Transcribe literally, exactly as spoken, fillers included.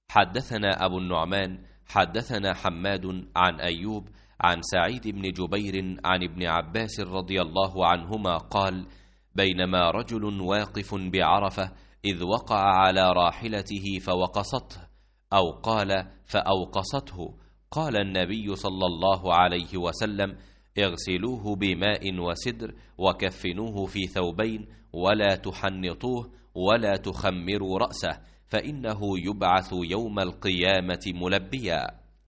حدثنا أبو النعمان حدثنا حماد عن أيوب عن سعيد بن جبير عن ابن عباس رضي الله عنهما قال: بينما رجل واقف بعرفة إذ وقع على راحلته فوقصته، أو قال فأوقصته، قال النبي صلى الله عليه وسلم: اغسلوه بماء وسدر وكفنوه في ثوبين ولا تحنطوه ولا تخمروا رأسه، فإنه يبعث يوم القيامة ملبيا.